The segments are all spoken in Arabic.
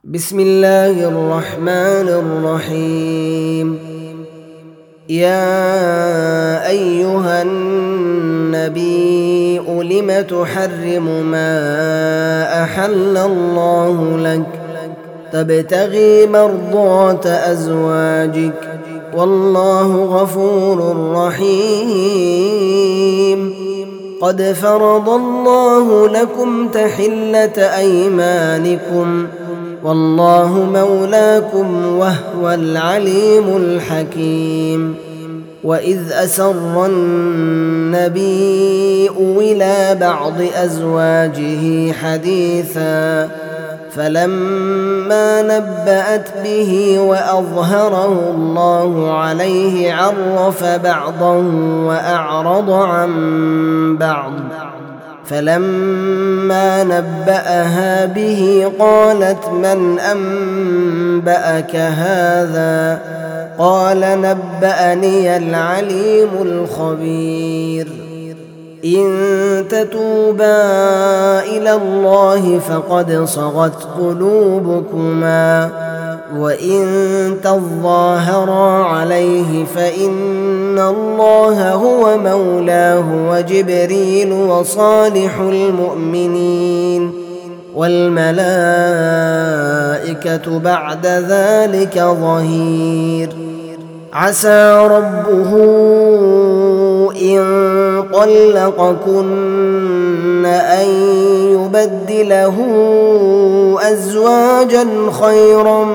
بسم الله الرحمن الرحيم. يا أيها النبي لم تحرم ما أحل الله لك تبتغي مرضات أزواجك والله غفور رحيم. قد فرض الله لكم تحلة أيمانكم والله مولاكم وهو العليم الحكيم. وإذ أسر النبي إلى بعض أزواجه حديثا فلما نبأت به وأظهره الله عليه عرف بعضه وأعرض عن بعض. فلما نبأها به قالت من أنبأك هذا؟ قال نبأني العليم الخبير. إن تتوبا إلى الله فقد صغت قلوبكما وإن تظاهرا عليه فإن الله هو مولاه وجبريل وصالح المؤمنين والملائكة بعد ذلك ظهير. عسى ربه إن طلقكن أن يبدله أزواجا خيرا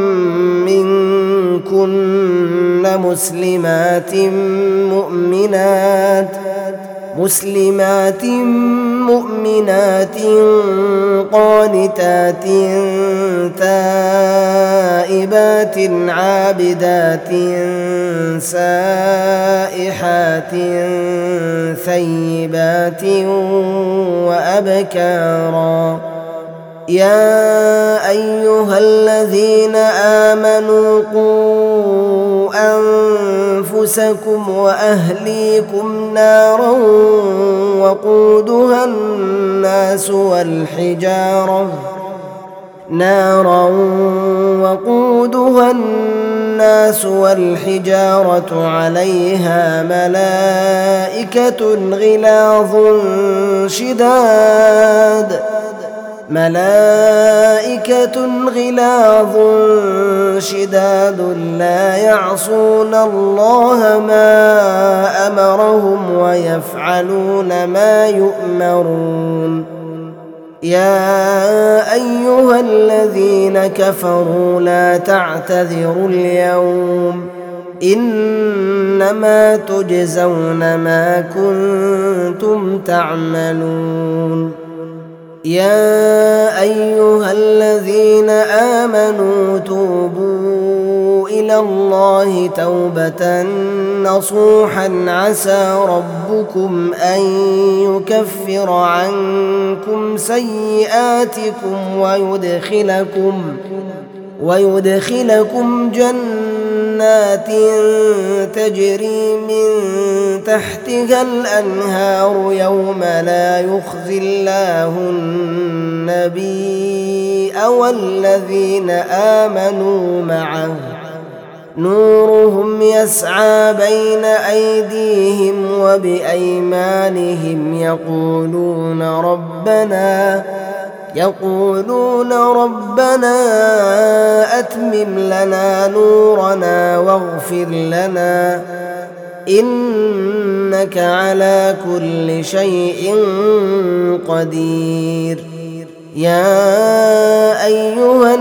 منكن مسلمات مؤمنات قانتات تائبات عابدات سائحات ثيبات وأبكارا. يا أيها الذين آمنوا قوا أنفسكم وأهليكم نارا وقودها الناس والحجارة عليها ملائكة غلاظ شداد لا يعصون الله ما أمرهم ويفعلون ما يؤمرون. يا أيها الذين كفروا لا تعتذروا اليوم إنما تجزون ما كنتم تعملون. يا أيها الذين آمنوا توبوا إلى الله توبة نصوحا عسى ربكم أن يكفر عنكم سيئاتكم ويدخلكم جنات تجري من تحتها الأنهار يوم لا يخزي الله النبي والذين آمنوا معه نورهم يسعى بين أيديهم وبأيمانهم يقولون ربنا أتمم لنا نورنا واغفر لنا إنك على كل شيء قدير. يا أيها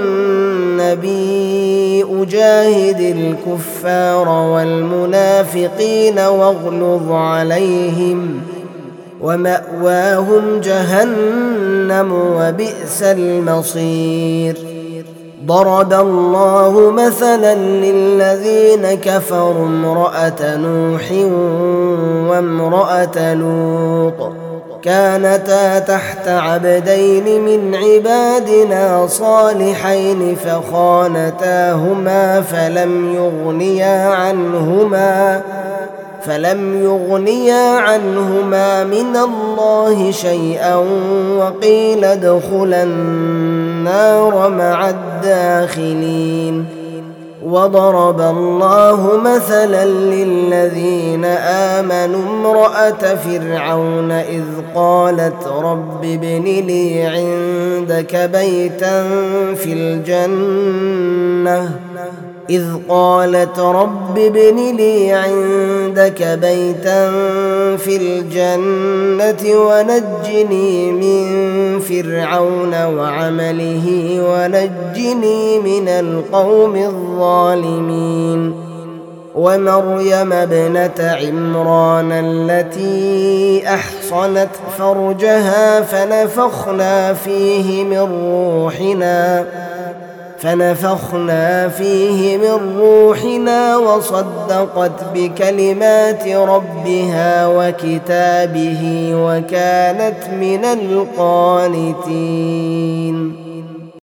النبي جاهد الكفار والمنافقين واغلظ عليهم ومأواهم جهنم وبئس المصير. ضرب الله مثلا للذين كفروا امرأة نوح وامرأة لوط كانتا تحت عبدين من عبادنا صالحين فخانتاهما فلم يغنيا عنهما من الله شيئا وقيل ادخلا النار مع الداخلين. وضرب الله مثلا للذين آمنوا امرأة فرعون إذ قالت رب ابن لي عندك بيتا في الجنة ونجني من فرعون وعمله ونجني من القوم الظالمين. ومريم ابنة عمران التي أحصنت فرجها فنفخنا فيه من روحنا وصدقت بكلمات ربها وكتابه وكانت من القانتين.